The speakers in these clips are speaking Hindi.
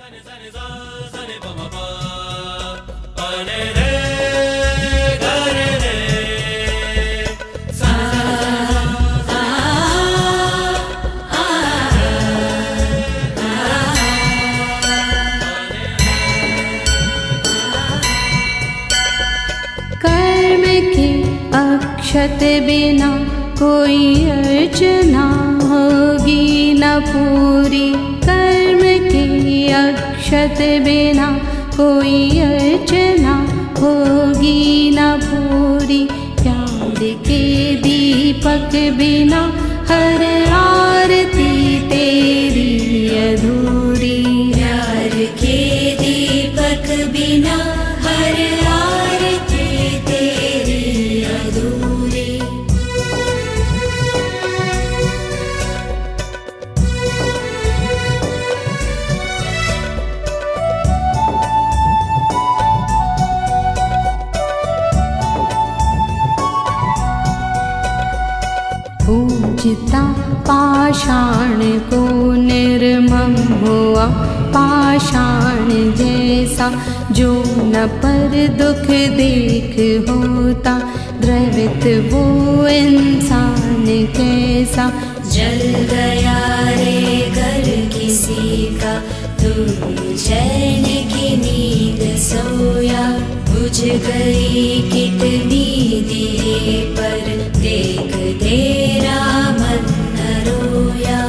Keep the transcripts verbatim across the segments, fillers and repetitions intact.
कर्म के अक्षत बिना कोई अर्चना होगी न पूरी। कर्म के अक्षत बिना कोई अर्चना होगी न पूरी। प्यार के दीपक बिना हर आरती तेरी अधूरी। प्यार के दीपक बिना हर आरती तेरी अधूरी। पूजता पाषाण को निर्मम हुआ पाषाण जैसा। जो न पर दुख देख होता द्रवित वो इंसान कैसा। जल गया रे घर किसी का तुम चैन की नींद सोया। बुझ गई कितनी दिए पर देख तेरा मन न रोया।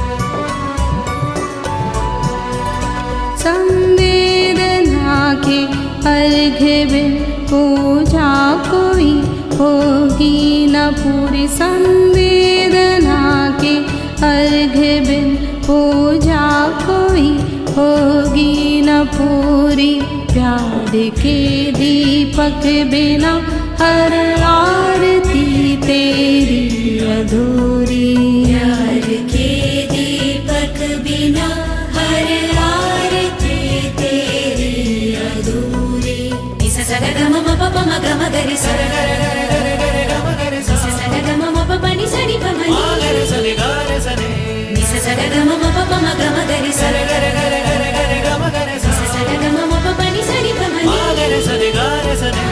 संवेदना के अर्घ्य बिन पूजा कोई होगी न पूरी। संवेदना के अर्घ्य बिन पूजा कोई होगी न पूरी। प्यार के दीपक बिना हर आरती तेरी अधूरी। प्यार के दीपक बिना हर आरती तेरी अधूरी। निसा सा गा गा म प प म ग म ग रे सा गा गा गा गा गा गा म ग रे सा। निसा सा गा गा म प प नि सा नि प म नि ग रे सा गा रे सा ने। निसा सा गा गा म प प म ग म ग रे सा गा गा गा गा गा गा म ग रे सा। निसा सा गा गा म प प नि सा नि प म नि ग रे सा गा रे सा ने।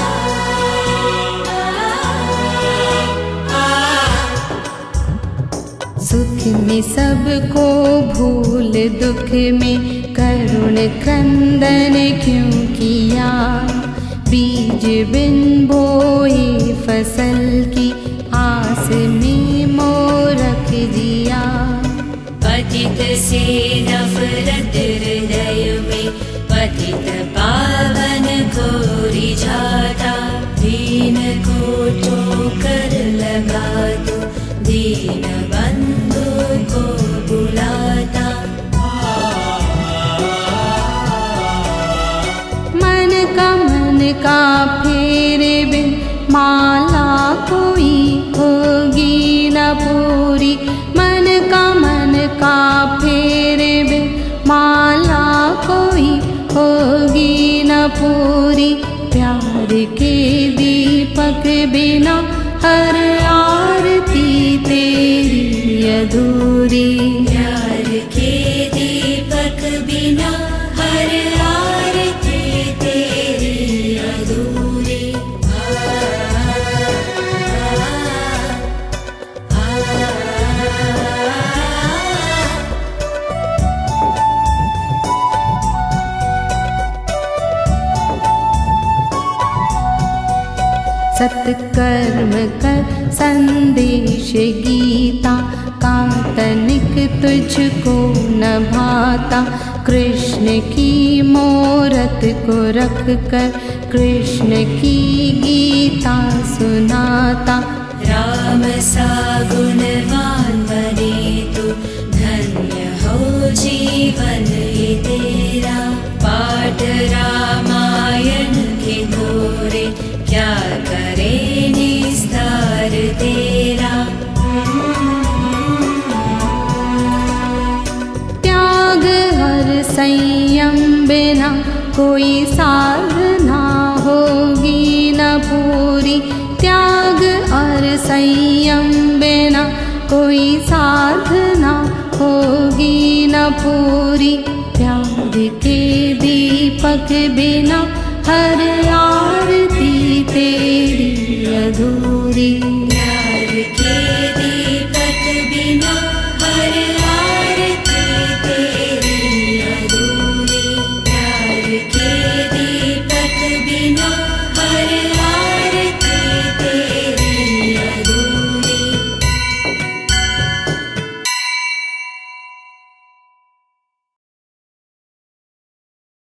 सुख में सबको भूल दुख में करुण क्रंदन क्यों किया। बीज बिन बोए फसल की आस में मोरक जिया। पतित से नफरत हृदय में पतित पावन को रिझाता। दीन को ठोकर लगा दो दीन बंधु को बुलाता। मन का मन का फेरे बिन माला कोई होगी न पूरी। मन का मन का फेरे बिन माला कोई होगी न पूरी। प्यार के दीपक बिना हर आरती तेरी अधूरी। प्यार के दीपक बिना हर आरती तेरी अधूरी। सत्कर्म कर संदेश गीता का तनिक तुझको न भाता। कृष्ण की मूरत को रख कर कृष्ण की गीता सुनाता। राम सा गुणवान बने तो धन्य हो जीवन ये तेरा। पाठ रामायण के दोरे क्या करे निस्तार तेरा। त्याग हर संयम बिना कोई साधना होगी न पूरी। त्याग और संयम बिना कोई साधना होगी न पूरी। प्यार त्याग के दीपक बिना हर आरती तेरी अधूरी।